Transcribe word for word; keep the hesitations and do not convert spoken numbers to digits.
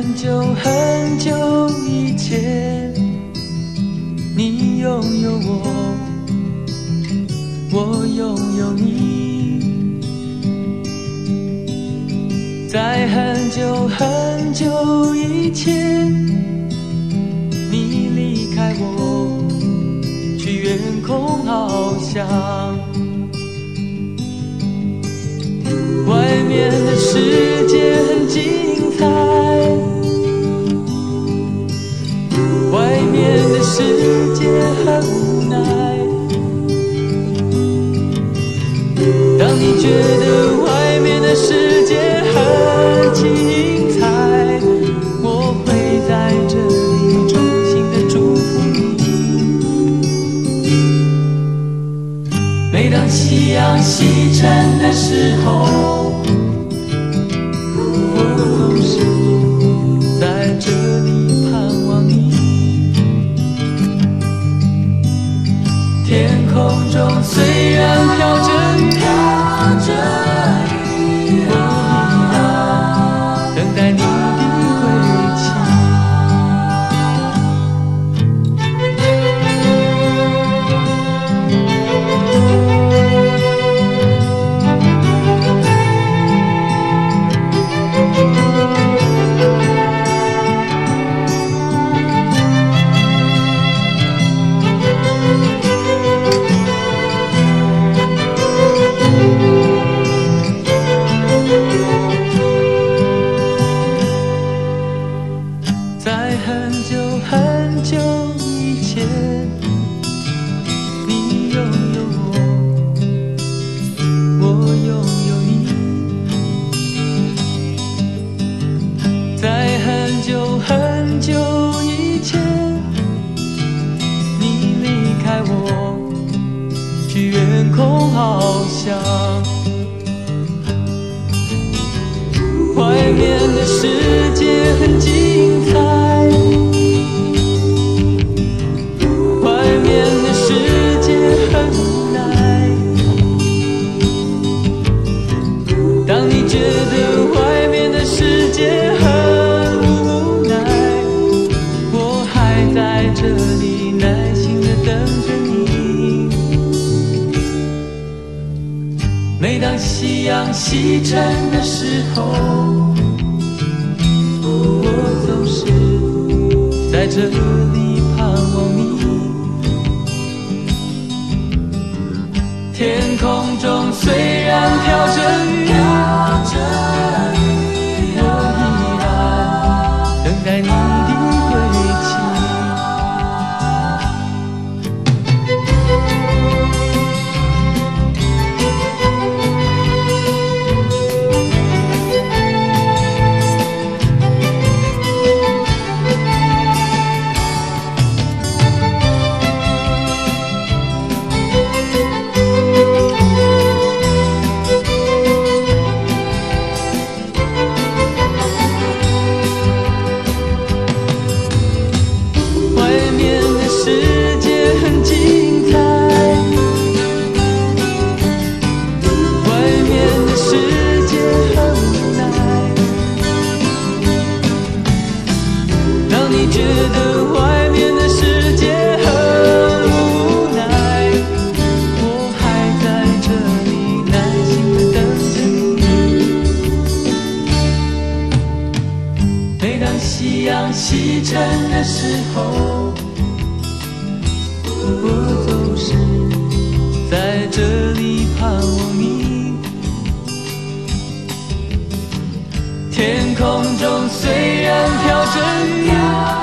很久很久以前，你拥有我，我拥有你。在很久很久以前，你离开我，去远空翱翔。外面的世界很精彩，外面的世界很无奈。当你觉得外面的世界很精彩，我会在这里衷心的祝福你。每当夕阳西沉的时候，在这里盼望你。天空中虽然飘着雨，飘着雨，我依然等待你的归期。在很久很久以前，你拥有我，我拥有你。在很久很久以前，你离开我，去远空翱翔。外面的世界很精彩，外面的世界很无奈。当你觉得外面的世界很无奈，我还在这里耐心地等着你。每当夕阳西沉的时候，我总是在这里盼望你。天空中虽然飘着雨，飘着雨，我依然等待你的归期。世界很精彩，外面的世界很无奈。当你觉得外面的世界很无奈，我还在这里耐心地等着你。每当夕阳西沉的时候，我总是在这里盼望你。天空中虽然飘着雨，